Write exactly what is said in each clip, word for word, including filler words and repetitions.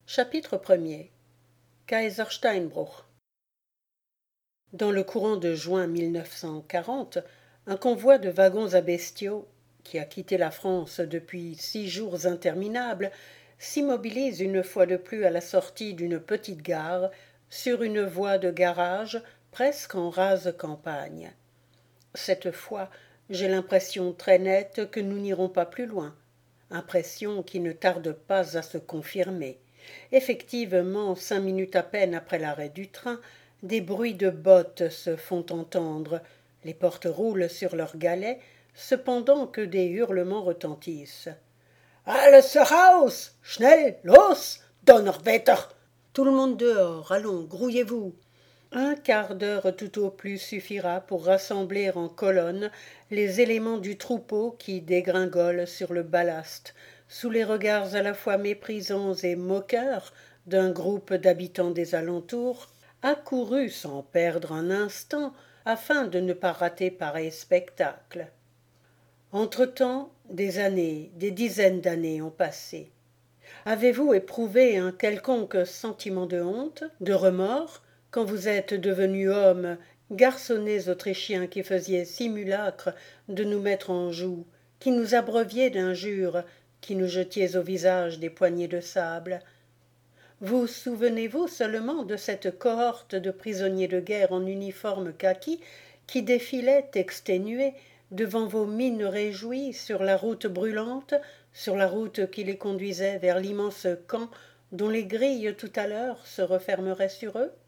Chapitre premier. Kaisersteinbruch. Dans le courant de juin mille neuf cent quarante, un convoi de wagons à bestiaux, qui a quitté la France depuis six jours interminables, s'immobilise une fois de plus à la sortie d'une petite gare, sur une voie de garage presque en rase campagne. Cette fois, j'ai l'impression très nette que nous n'irons pas plus loin, impression qui ne tarde pas à se confirmer. Effectivement, cinq minutes à peine après l'arrêt du train, des bruits de bottes se font entendre, les portes roulent sur leurs galets, cependant que des hurlements retentissent. Alles heraus! Schnell, los! Donnerwetter! Tout le monde dehors, allons, grouillez-vous! Un quart d'heure tout au plus suffira pour rassembler en colonne les éléments du troupeau qui dégringole sur le ballast, sous les regards à la fois méprisants et moqueurs d'un groupe d'habitants des alentours, accourus sans perdre un instant afin de ne pas rater pareil spectacle. Entre-temps, des années, des dizaines d'années ont passé. Avez-vous éprouvé un quelconque sentiment de honte, de remords, quand vous êtes devenus hommes, garçonnets autrichiens qui faisiez simulacre de nous mettre en joue, qui nous abreuviez d'injures, qui nous jetiez au visage des poignées de sable? Vous souvenez-vous seulement de cette cohorte de prisonniers de guerre en uniforme kaki qui défilait exténués devant vos mines réjouies sur la route brûlante, sur la route qui les conduisait vers l'immense camp dont les grilles tout à l'heure se refermeraient sur eux?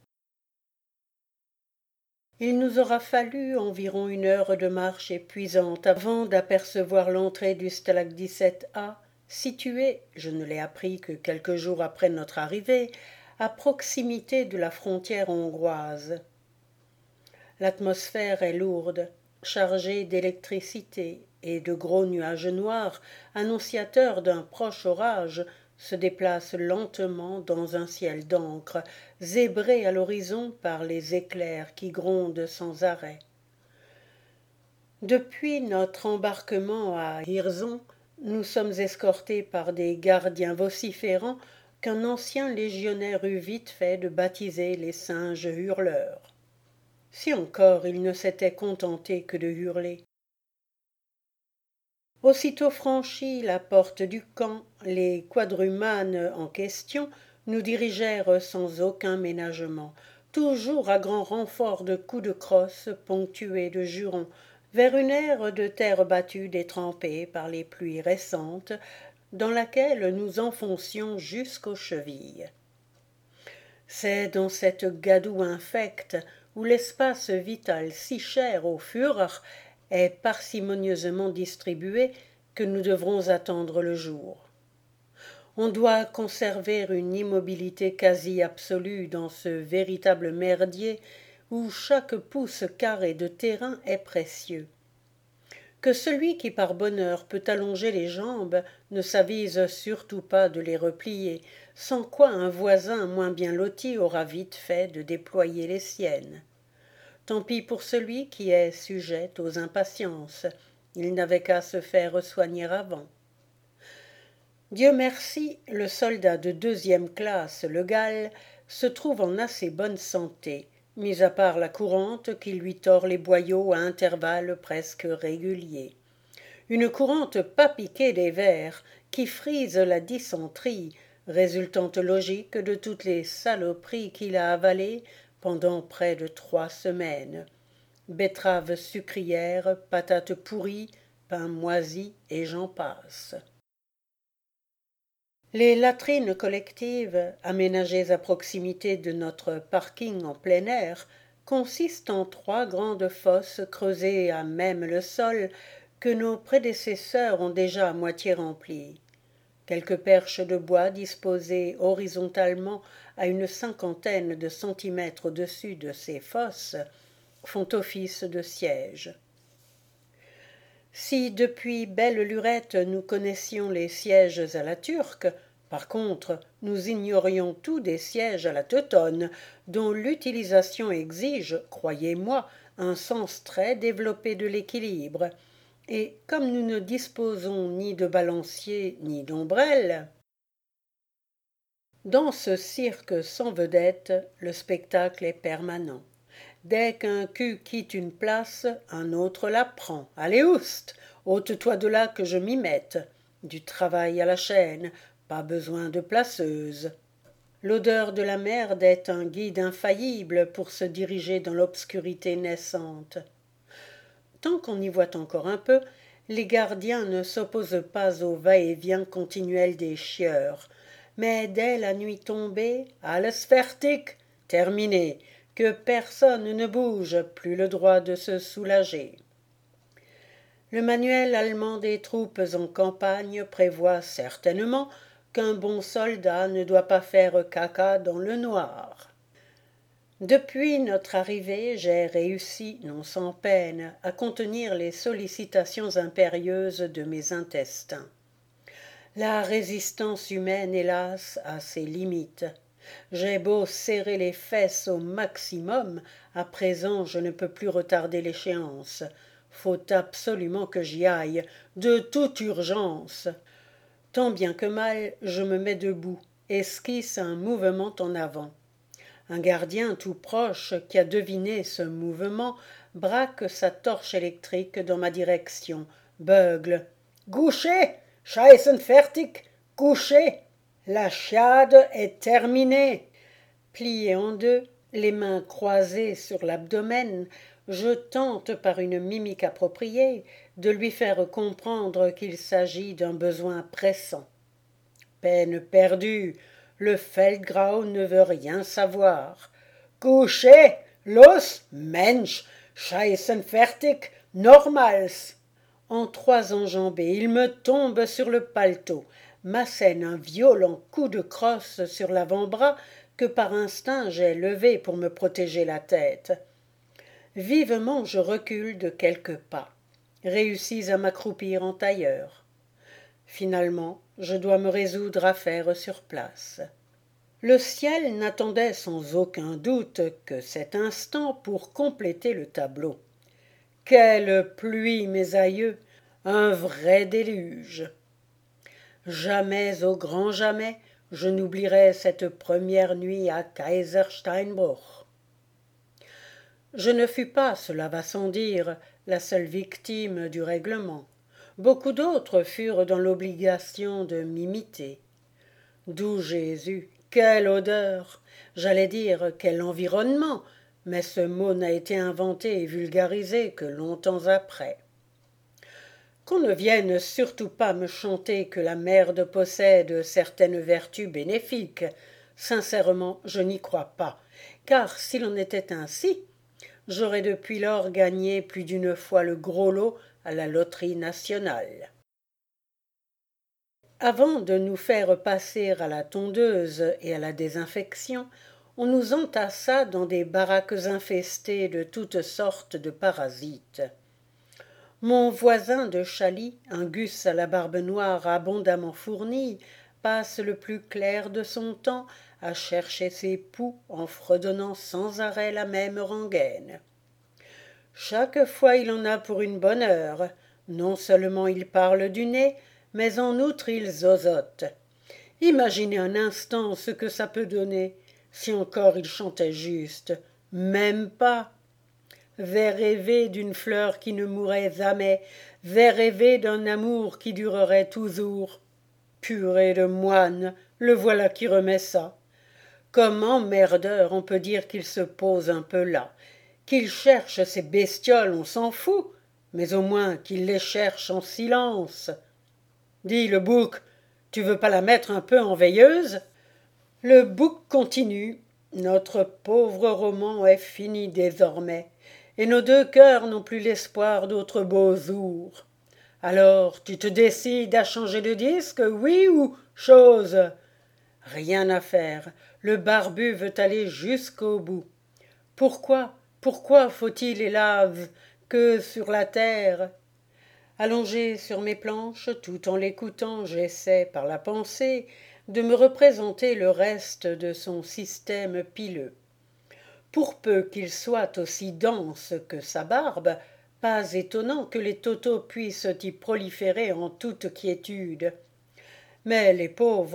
Il nous aura fallu environ une heure de marche épuisante avant d'apercevoir l'entrée du Stalagdicet A, situé, je ne l'ai appris que quelques jours après notre arrivée, à proximité de la frontière hongroise. L'atmosphère est lourde, chargée d'électricité, et de gros nuages noirs, annonciateurs d'un proche orage, se déplacent lentement dans un ciel d'encre, zébré à l'horizon par les éclairs qui grondent sans arrêt. Depuis notre embarquement à Hirzon, nous sommes escortés par des gardiens vociférants qu'un ancien légionnaire eut vite fait de baptiser les singes hurleurs. Si encore il ne s'était contenté que de hurler. Aussitôt franchie la porte du camp, les quadrumanes en question nous dirigèrent sans aucun ménagement, toujours à grand renfort de coups de crosse ponctués de jurons, vers une aire de terre battue détrempée par les pluies récentes, dans laquelle nous enfoncions jusqu'aux chevilles. C'est dans cette gadoue infecte, où l'espace vital si cher au Führer est parcimonieusement distribué, que nous devrons attendre le jour. On doit conserver une immobilité quasi absolue dans ce véritable merdier où chaque pouce carré de terrain est précieux. Que celui qui par bonheur peut allonger les jambes ne s'avise surtout pas de les replier, sans quoi un voisin moins bien loti aura vite fait de déployer les siennes. Tant pis pour celui qui est sujet aux impatiences, il n'avait qu'à se faire soigner avant. Dieu merci, le soldat de deuxième classe, le Gall, se trouve en assez bonne santé, mis à part la courante qui lui tord les boyaux à intervalles presque réguliers. Une courante pas piquée des vers, qui frise la dysenterie, résultante logique de toutes les saloperies qu'il a avalées pendant près de trois semaines. Betteraves sucrières, patates pourries, pain moisi et j'en passe. Les latrines collectives, aménagées à proximité de notre parking en plein air, consistent en trois grandes fosses creusées à même le sol que nos prédécesseurs ont déjà à moitié remplies. Quelques perches de bois disposées horizontalement à une cinquantaine de centimètres au-dessus de ces fosses font office de sièges. Si depuis belle lurette nous connaissions les sièges à la turque, par contre nous ignorions tout des sièges à la teutonne, dont l'utilisation exige, croyez-moi, un sens très développé de l'équilibre, et comme nous ne disposons ni de balancier ni d'ombrelle, Dans ce cirque sans vedette, le spectacle est permanent. Dès qu'un cul quitte une place, un autre la prend. Allez, oust! Ôte-toi de là que je m'y mette. Du travail à la chaîne, pas besoin de placeuse. L'odeur de la merde est un guide infaillible pour se diriger dans l'obscurité naissante. Tant qu'on y voit encore un peu, les gardiens ne s'opposent pas au va-et-vient continuel des chieurs. Mais dès la nuit tombée, alles fertig, terminé, que personne ne bouge, plus le droit de se soulager. Le manuel allemand des troupes en campagne prévoit certainement qu'un bon soldat ne doit pas faire caca dans le noir. Depuis notre arrivée, j'ai réussi, non sans peine, à contenir les sollicitations impérieuses de mes intestins. La résistance humaine, hélas, a ses limites. J'ai beau serrer les fesses au maximum, à présent je ne peux plus retarder l'échéance. Faut absolument que j'y aille, de toute urgence. Tant bien que mal, je me mets debout, esquisse un mouvement en avant. Un gardien tout proche, qui a deviné ce mouvement, braque sa torche électrique dans ma direction, beugle. « Couchez! Scheißen fertig! Couchez! La chiade est terminée !» Plié en deux, les mains croisées sur l'abdomen, je tente par une mimique appropriée de lui faire comprendre qu'il s'agit d'un besoin pressant. Peine perdue, le Feldgrau ne veut rien savoir. Couchez, los, Mensch, scheißen fertig, normals. En trois enjambées, il me tombe sur le paletot, m'assène un violent coup de crosse sur l'avant-bras que par instinct j'ai levé pour me protéger la tête. Vivement je recule de quelques pas, réussis à m'accroupir en tailleur. Finalement, je dois me résoudre à faire sur place. Le ciel n'attendait sans aucun doute que cet instant pour compléter le tableau. Quelle pluie, mes aïeux! Un vrai déluge! Jamais, au grand jamais, je n'oublierai cette première nuit à Kaisersteinbruch. Je ne fus pas, cela va sans dire, la seule victime du règlement. Beaucoup d'autres furent dans l'obligation de m'imiter. D'où Jésus, quelle odeur! J'allais dire quel environnement, mais ce mot n'a été inventé et vulgarisé que longtemps après. Qu'on ne vienne surtout pas me chanter que la merde possède certaines vertus bénéfiques. Sincèrement, je n'y crois pas, car s'il en était ainsi, j'aurais depuis lors gagné plus d'une fois le gros lot à la loterie nationale. Avant de nous faire passer à la tondeuse et à la désinfection, on nous entassa dans des baraques infestées de toutes sortes de parasites. Mon voisin de Chaly, un gus à la barbe noire abondamment fournie, passe le plus clair de son temps à chercher ses poux en fredonnant sans arrêt la même rengaine. Chaque fois il en a pour une bonne heure. Non seulement il parle du nez, mais en outre il zozote. Imaginez un instant ce que ça peut donner, si encore il chantait juste. Même pas. Vais rêver d'une fleur qui ne mourrait jamais, vais rêver d'un amour qui durerait toujours. Purée de moine, le voilà qui remet ça. Comme emmerdeur, on peut dire qu'il se pose un peu là. Qu'il cherche ces bestioles, on s'en fout, mais au moins qu'il les cherche en silence. Dis, le bouc, tu veux pas la mettre un peu en veilleuse? Le bouc continue. Notre pauvre roman est fini désormais, et nos deux cœurs n'ont plus l'espoir d'autres beaux jours. Alors, tu te décides à changer de disque, oui ou chose? Rien à faire, le barbu veut aller jusqu'au bout. Pourquoi, pourquoi faut-il, hélas, que sur la terre? Allongé sur mes planches, tout en l'écoutant, j'essaie, par la pensée, de me représenter le reste de son système pileux. Pour peu qu'il soit aussi dense que sa barbe, pas étonnant que les totaux puissent y proliférer en toute quiétude. Mais les pauvres,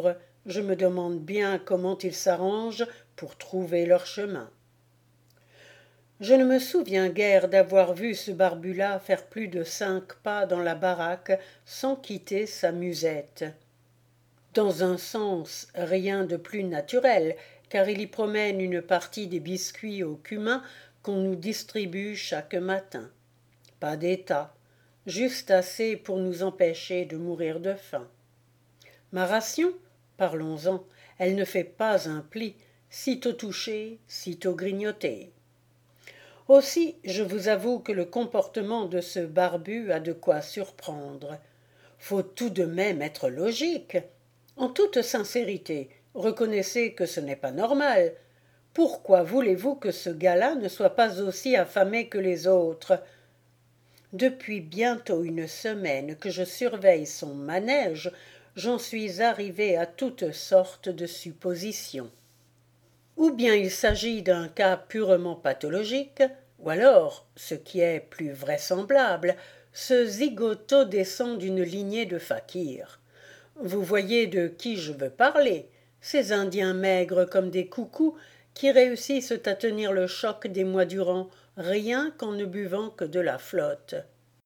Je me demande bien comment ils s'arrangent pour trouver leur chemin. Je ne me souviens guère d'avoir vu ce barbu-là faire plus de cinq pas dans la baraque sans quitter sa musette. Dans un sens, rien de plus naturel, car il y promène une partie des biscuits au cumin qu'on nous distribue chaque matin. Pas d'état, juste assez pour nous empêcher de mourir de faim. Ma ration, parlons-en, elle ne fait pas un pli, sitôt touchée, sitôt grignotée. Aussi, je vous avoue que le comportement de ce barbu a de quoi surprendre. Faut tout de même être logique. En toute sincérité, reconnaissez que ce n'est pas normal. Pourquoi voulez-vous que ce gars-là ne soit pas aussi affamé que les autres? Depuis bientôt une semaine que je surveille son manège, j'en suis arrivé à toutes sortes de suppositions. Ou bien il s'agit d'un cas purement pathologique, ou alors, ce qui est plus vraisemblable, ce zigoto descend d'une lignée de fakirs. Vous voyez de qui je veux parler, ces Indiens maigres comme des coucous qui réussissent à tenir le choc des mois durant, rien qu'en ne buvant que de la flotte.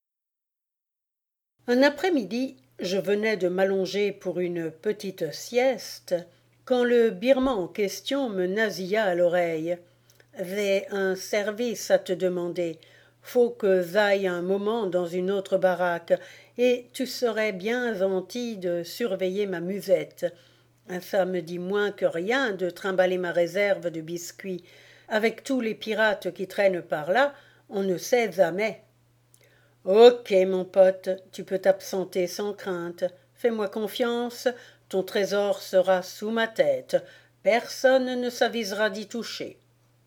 Un après-midi, je venais de m'allonger pour une petite sieste, quand le birman en question me nasilla à l'oreille. « J'ai un service à te demander. Faut que j'aille un moment dans une autre baraque, et tu serais bien gentil de surveiller ma musette. Ça me dit moins que rien de trimballer ma réserve de biscuits. Avec tous les pirates qui traînent par là, on ne sait jamais. » « Ok, mon pote, tu peux t'absenter sans crainte. Fais-moi confiance, ton trésor sera sous ma tête. Personne ne s'avisera d'y toucher. »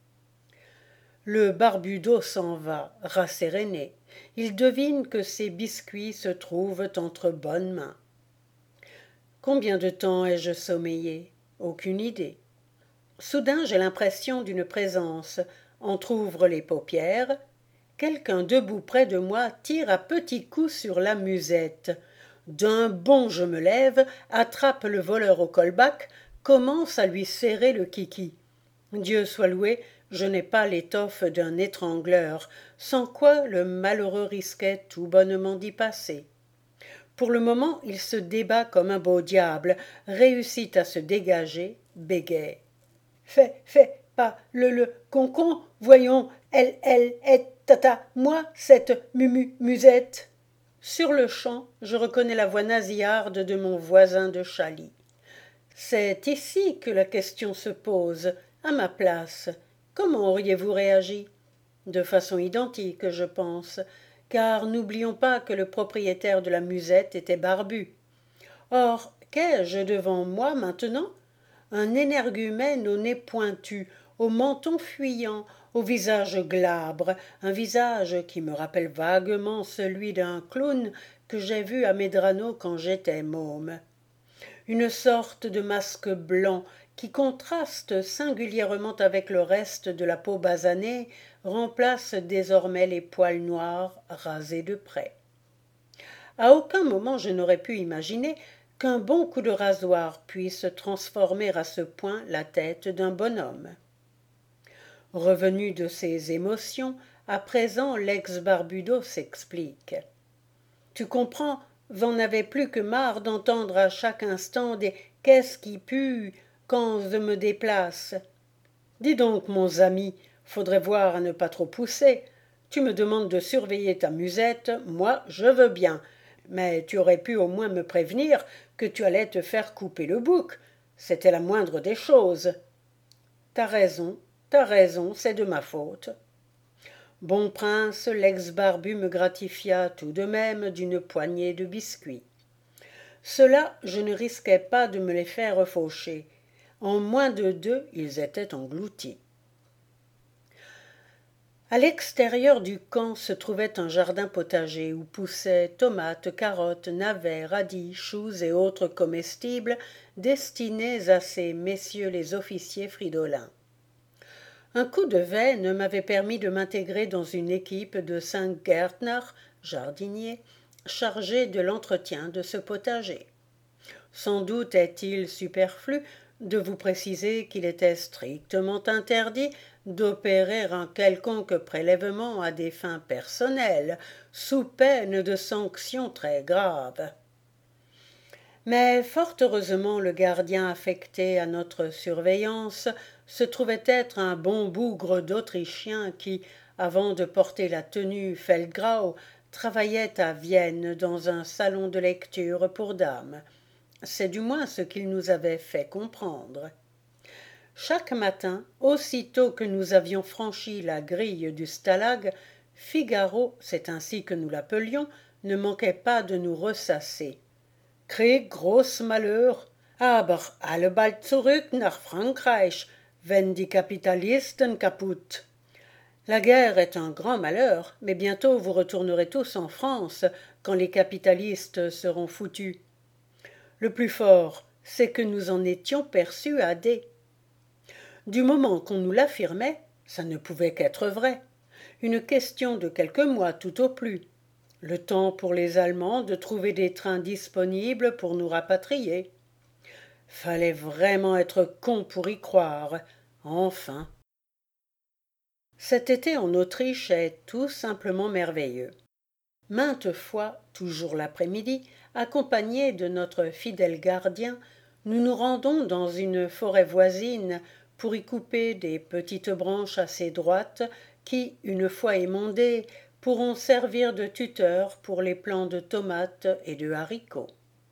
Le barbudo s'en va, rasséréné. Il devine que ses biscuits se trouvent entre bonnes mains. Combien de temps ai-je sommeillé? Aucune idée. Soudain, j'ai l'impression d'une présence. Entr'ouvre les paupières. Quelqu'un debout près de moi tire à petits coups sur la musette. D'un bond je me lève, attrape le voleur au colbac, commence à lui serrer le kiki. Dieu soit loué, je n'ai pas l'étoffe d'un étrangleur, sans quoi le malheureux risquait tout bonnement d'y passer. Pour le moment, il se débat comme un beau diable, réussit à se dégager, bégaie. Fais, fais pas le le concon, voyons, elle, elle est tata, moi, cette mumu musette. Sur le champ, je reconnais la voix nasillarde de mon voisin de Chaly. C'est ici que la question se pose, à ma place. Comment auriez-vous réagi? De façon identique, je pense, car n'oublions pas que le propriétaire de la musette était barbu. Or, qu'ai-je devant moi maintenant? Un énergumène au nez pointu, au menton fuyant, au visage glabre, un visage qui me rappelle vaguement celui d'un clown que j'ai vu à Medrano quand j'étais môme. Une sorte de masque blanc qui contraste singulièrement avec le reste de la peau basanée remplace désormais les poils noirs rasés de près. À aucun moment je n'aurais pu imaginer qu'un bon coup de rasoir puisse transformer à ce point la tête d'un bonhomme. Revenu de ses émotions, à présent l'ex-barbudo s'explique. Tu comprends, j'en avais plus que marre d'entendre à chaque instant des « qu'est-ce qui pue » quand je me déplace. Dis donc, mon ami, faudrait voir à ne pas trop pousser. Tu me demandes de surveiller ta musette, moi je veux bien, mais tu aurais pu au moins me prévenir que tu allais te faire couper le bouc. C'était la moindre des choses. T'as raison, t'as raison, c'est de ma faute. Bon prince, l'ex-barbu me gratifia tout de même d'une poignée de biscuits. Ceux-là, je ne risquais pas de me les faire faucher. En moins de deux, ils étaient engloutis. À l'extérieur du camp se trouvait un jardin potager où poussaient tomates, carottes, navets, radis, choux et autres comestibles destinés à ces messieurs les officiers fridolins. Un coup de veine m'avait permis de m'intégrer dans une équipe de cinq Gärtner, jardiniers, chargés de l'entretien de ce potager. sans doute est-il superflu de vous préciser qu'il était strictement interdit d'opérer un quelconque prélèvement à des fins personnelles, sous peine de sanctions très graves. Mais fort heureusement le gardien affecté à notre surveillance se trouvait être un bon bougre d'Autrichien qui, avant de porter la tenue Feldgrau, travaillait à Vienne dans un salon de lecture pour dames. C'est du moins ce qu'il nous avait fait comprendre. Chaque matin, aussitôt que nous avions franchi la grille du stalag, Figaro, c'est ainsi que nous l'appelions, ne manquait pas de nous ressasser. Krieg, groß Malheur, aber alle bald zurück nach Frankreich, wenn die Kapitalisten kaputt. La guerre est un grand malheur, mais bientôt vous retournerez tous en France quand les capitalistes seront foutus. Le plus fort, c'est que nous en étions persuadés. Du moment qu'on nous l'affirmait, ça ne pouvait qu'être vrai. Une question de quelques mois tout au plus. Le temps pour les Allemands de trouver des trains disponibles pour nous rapatrier. Fallait vraiment être con pour y croire. Enfin. Cet été en Autriche est tout simplement merveilleux. Maintes fois, toujours l'après-midi, accompagnés de notre fidèle gardien, nous nous rendons dans une forêt voisine pour y couper des petites branches assez droites qui, une fois émondées, pourront servir de tuteurs pour les plants de tomates et de haricots.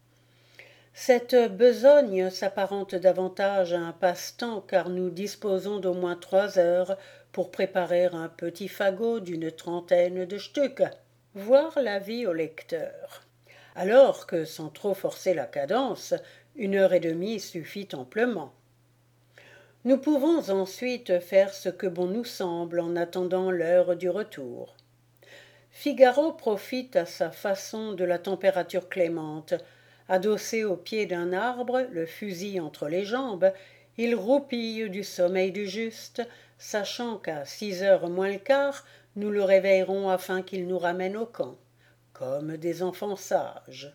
Cette besogne s'apparente davantage à un passe-temps car nous disposons d'au moins trois heures pour préparer un petit fagot d'une trentaine de stucs, voir l'avis au lecteur. Alors que, sans trop forcer la cadence, une heure et demie suffit amplement. Nous pouvons ensuite faire ce que bon nous semble en attendant l'heure du retour. Figaro profite à sa façon de la température clémente. Adossé au pied d'un arbre, le fusil entre les jambes, il roupille du sommeil du juste, sachant qu'à six heures moins le quart, nous le réveillerons afin qu'il nous ramène au camp, comme des enfants sages.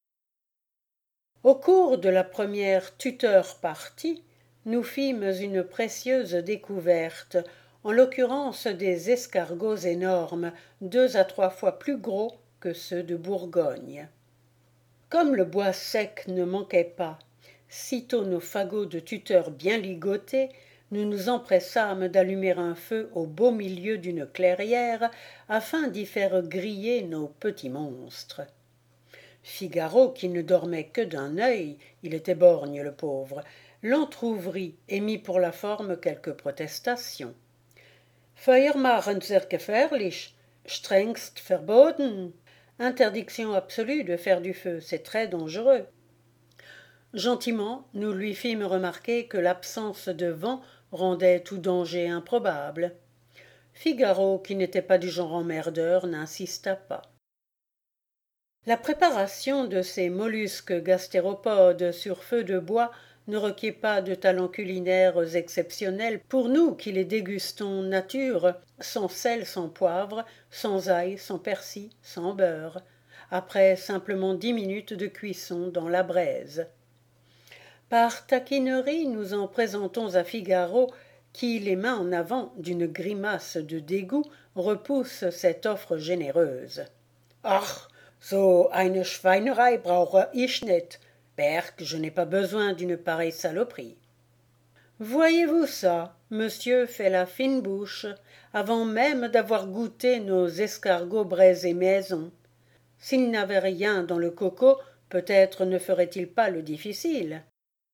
Au cours de la première tuteur partie, nous fîmes une précieuse découverte, en l'occurrence des escargots énormes, deux à trois fois plus gros que ceux de Bourgogne. Comme le bois sec ne manquait pas, sitôt nos fagots de tuteur bien ligotés, nous nous empressâmes d'allumer un feu au beau milieu d'une clairière afin d'y faire griller nos petits monstres. Figaro, qui ne dormait que d'un œil, il était borgne le pauvre, l'entr'ouvrit et mit pour la forme quelques protestations. Feuer machen sehr gefährlich, strengst verboten. Interdiction absolue de faire du feu, c'est très dangereux. Gentiment, nous lui fîmes remarquer que l'absence de vent rendait tout danger improbable. Figaro, qui n'était pas du genre emmerdeur, n'insista pas. La préparation de ces mollusques gastéropodes sur feu de bois ne requiert pas de talents culinaires exceptionnels pour nous qui les dégustons nature, sans sel, sans poivre, sans ail, sans persil, sans beurre, après simplement dix minutes de cuisson dans la braise. Par taquinerie, nous en présentons à Figaro, qui, les mains en avant, d'une grimace de dégoût, repousse cette offre généreuse. « Ach, so eine Schweinerei brauche ich nicht. Berg, je n'ai pas besoin d'une pareille saloperie. » Voyez-vous ça, monsieur fait la fine bouche, avant même d'avoir goûté nos escargots braisés maison. S'il n'avait rien dans le coco, peut-être ne ferait-il pas le difficile.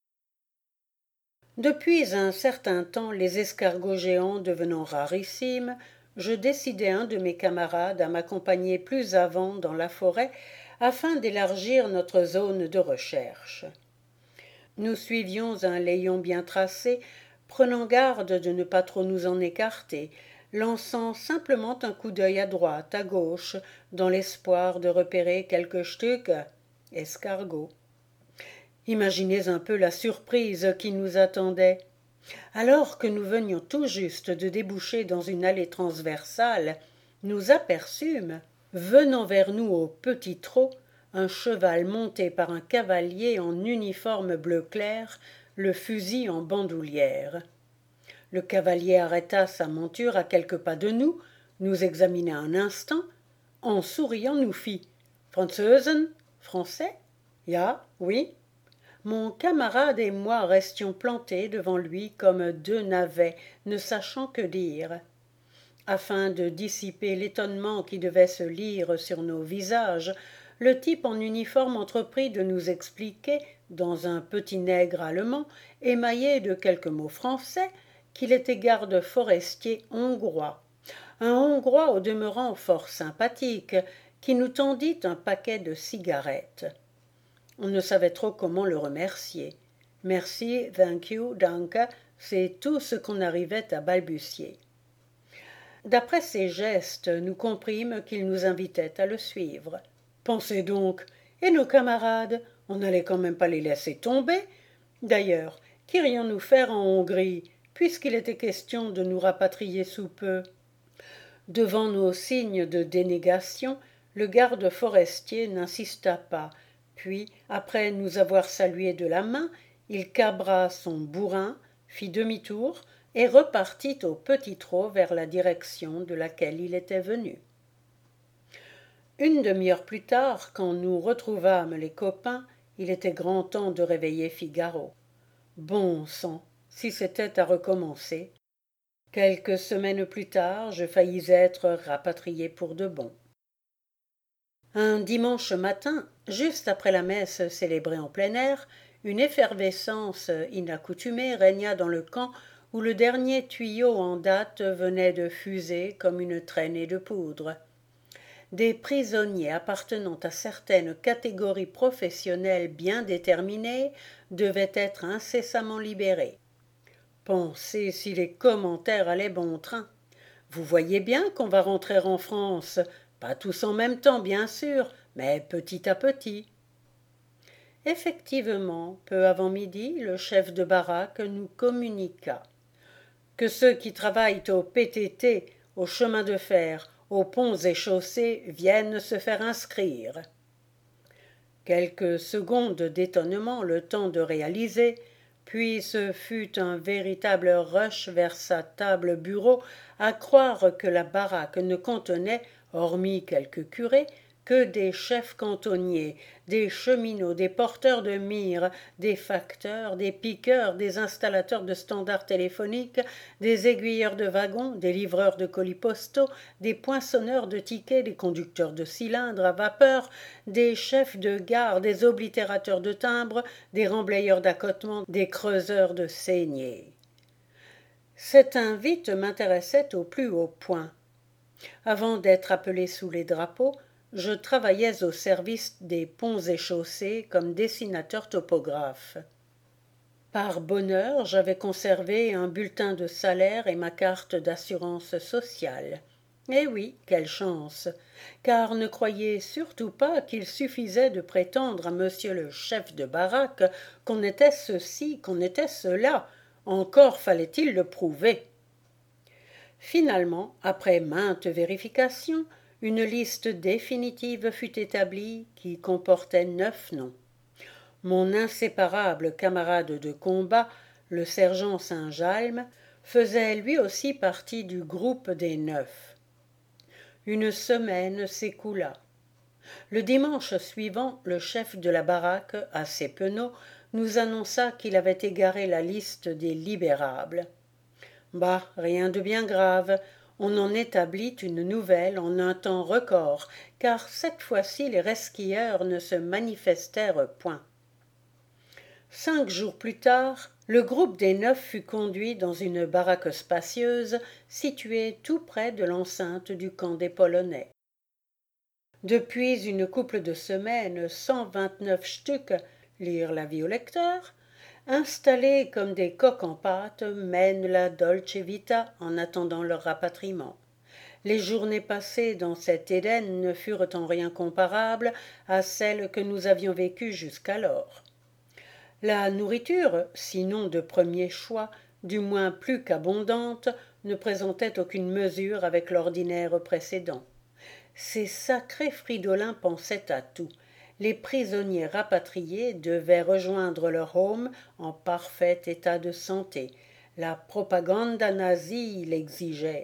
Depuis un certain temps, les escargots géants devenant rarissimes, je décidai un de mes camarades à m'accompagner plus avant dans la forêt afin d'élargir notre zone de recherche. Nous suivions un layon bien tracé, prenant garde de ne pas trop nous en écarter, lançant simplement un coup d'œil à droite, à gauche, dans l'espoir de repérer quelques stucs escargots. Imaginez un peu la surprise qui nous attendait. Alors que nous venions tout juste de déboucher dans une allée transversale, nous aperçûmes, venant vers nous au petit trot, un cheval monté par un cavalier en uniforme bleu clair, le fusil en bandoulière. Le cavalier arrêta sa monture à quelques pas de nous, nous examina un instant, en souriant nous fit « Französen, français ?»« Ja, oui. » Mon camarade et moi restions plantés devant lui comme deux navets, ne sachant que dire. Afin de dissiper l'étonnement qui devait se lire sur nos visages, le type en uniforme entreprit de nous expliquer, dans un petit nègre allemand, émaillé de quelques mots français, qu'il était garde forestier hongrois. Un Hongrois au demeurant fort sympathique, qui nous tendit un paquet de cigarettes. On ne savait trop comment le remercier. Merci, thank you, danke, c'est tout ce qu'on arrivait à balbutier. D'après ses gestes, nous comprîmes qu'il nous invitait à le suivre. Pensez donc, et nos camarades, on n'allait quand même pas les laisser tomber. D'ailleurs, qu'irions-nous faire en Hongrie, puisqu'il était question de nous rapatrier sous peu? Devant nos signes de dénégation, le garde forestier n'insista pas, puis, après nous avoir salués de la main, il cabra son bourrin, fit demi-tour et repartit au petit trot vers la direction de laquelle il était venu. Une demi-heure plus tard, quand nous retrouvâmes les copains, il était grand temps de réveiller Figaro. Bon sang, si c'était à recommencer. Quelques semaines plus tard, je faillis être rapatrié pour de bon. Un dimanche matin, juste après la messe célébrée en plein air, une effervescence inaccoutumée régna dans le camp où le dernier tuyau en date venait de fuser comme une traînée de poudre. Des prisonniers appartenant à certaines catégories professionnelles bien déterminées devaient être incessamment libérés. Pensez si les commentaires allaient bon train. Vous voyez bien qu'on va rentrer en France, pas tous en même temps bien sûr, mais petit à petit. Effectivement, peu avant midi, le chef de baraque nous communiqua que ceux qui travaillent au P T T, au chemin de fer, aux ponts et chaussées viennent se faire inscrire. Quelques secondes d'étonnement, le temps de réaliser, puis ce fut un véritable rush vers sa table-bureau, à croire que la baraque ne contenait, hormis quelques curés, que des chefs cantonniers, des cheminots, des porteurs de mire, des facteurs, des piqueurs, des installateurs de standards téléphoniques, des aiguilleurs de wagons, des livreurs de colis postaux, des poinçonneurs de tickets, des conducteurs de cylindres à vapeur, des chefs de gare, des oblitérateurs de timbres, des remblayeurs d'accotements, des creuseurs de saignées. Cet invite m'intéressait au plus haut point. Avant d'être appelé sous les drapeaux, je travaillais au service des ponts et chaussées comme dessinateur topographe. Par bonheur, j'avais conservé un bulletin de salaire et ma carte d'assurance sociale. Eh oui, quelle chance! Car ne croyez surtout pas qu'il suffisait de prétendre à monsieur le chef de baraque qu'on était ceci, qu'on était cela. Encore fallait-il le prouver. Finalement, après maintes vérifications, une liste définitive fut établie qui comportait neuf noms. Mon inséparable camarade de combat, le sergent Saint-Jalme, faisait lui aussi partie du groupe des neuf. Une semaine s'écoula. Le dimanche suivant, le chef de la baraque, assez penaud, nous annonça qu'il avait égaré la liste des libérables. Bah, rien de bien grave. On en établit une nouvelle en un temps record, car cette fois-ci les resquilleurs ne se manifestèrent point. Cinq jours plus tard, le groupe des neuf fut conduit dans une baraque spacieuse située tout près de l'enceinte du camp des Polonais. Depuis une couple de semaines, cent vingt-neuf stucs, lire l'avis au lecteur, installés comme des coqs en pâte, mènent la dolce vita en attendant leur rapatriement. Les journées passées dans cet Éden ne furent en rien comparables à celles que nous avions vécues jusqu'alors. La nourriture, sinon de premier choix, du moins plus qu'abondante, ne présentait aucune mesure avec l'ordinaire précédent. Ces sacrés fridolins pensaient à tout. les prisonniers rapatriés devaient rejoindre leur home en parfait état de santé. La propagande nazie l'exigeait.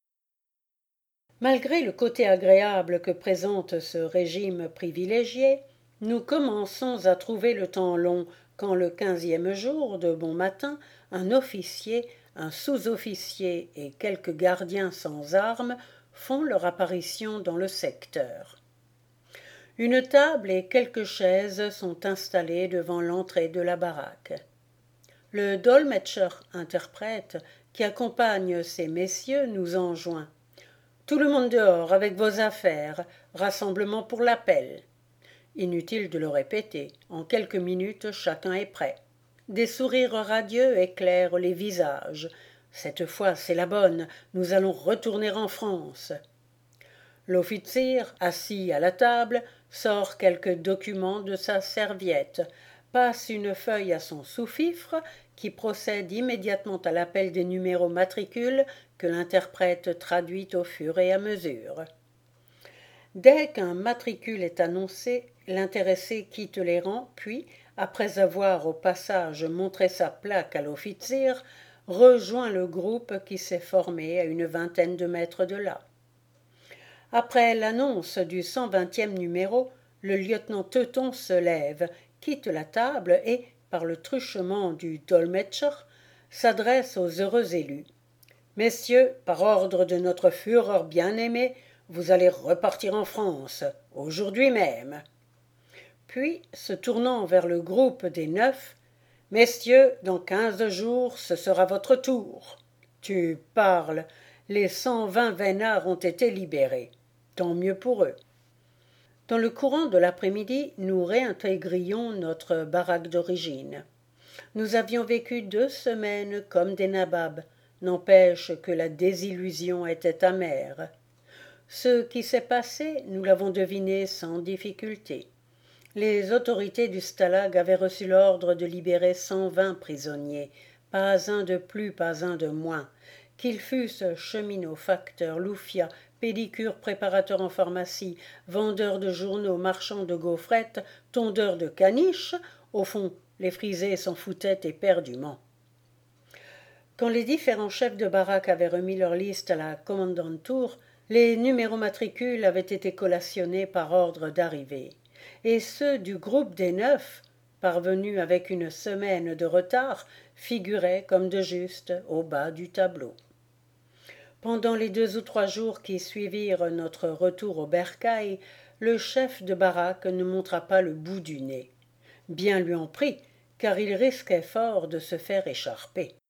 Malgré le côté agréable que présente ce régime privilégié, nous commençons à trouver le temps long quand le quinzième jour, de bon matin, un officier, un sous-officier et quelques gardiens sans armes font leur apparition dans le secteur. Une table et quelques chaises sont installées devant l'entrée de la baraque. Le dolmetscher interprète qui accompagne ces messieurs nous enjoint. Tout le monde dehors avec vos affaires, rassemblement pour l'appel. Inutile de le répéter, en quelques minutes chacun est prêt. Des sourires radieux éclairent les visages. Cette fois c'est la bonne, nous allons retourner en France. L'officier, assis à la table, sort quelques documents de sa serviette, passe une feuille à son sous-fifre, qui procède immédiatement à l'appel des numéros matricules que l'interprète traduit au fur et à mesure. Dès qu'un matricule est annoncé, l'intéressé quitte les rangs, puis, après avoir au passage montré sa plaque à l'officier, rejoint le groupe qui s'est formé à une vingtaine de mètres de là. Après l'annonce du cent vingtième numéro, le lieutenant Teuton se lève, quitte la table et, par le truchement du dolmetscher, s'adresse aux heureux élus. « Messieurs, par ordre de notre Führer bien-aimé, vous allez repartir en France, aujourd'hui même. » Puis, se tournant vers le groupe des neuf, « Messieurs, dans quinze jours, ce sera votre tour. » Tu parles, les cent vingt vénards ont été libérés. Tant mieux pour eux. Dans le courant de l'après-midi, nous réintégrions notre baraque d'origine. Nous avions vécu deux semaines comme des nababs, n'empêche que la désillusion était amère. Ce qui s'est passé, nous l'avons deviné sans difficulté. Les autorités du stalag avaient reçu l'ordre de libérer cent vingt prisonniers, pas un de plus, pas un de moins, qu'ils fussent cheminots, facteurs, loufiats, pédicures, préparateurs en pharmacie, vendeurs de journaux, marchands de gaufrettes, tondeurs de caniches, au fond, les frisés s'en foutaient éperdument. Quand les différents chefs de baraque avaient remis leur liste à la commandanture, les numéros matricules avaient été collationnés par ordre d'arrivée, et ceux du groupe des neuf, parvenus avec une semaine de retard, figuraient comme de juste au bas du tableau. Pendant les deux ou trois jours qui suivirent notre retour au bercail, le chef de baraque ne montra pas le bout du nez. Bien lui en prit, car il risquait fort de se faire écharper.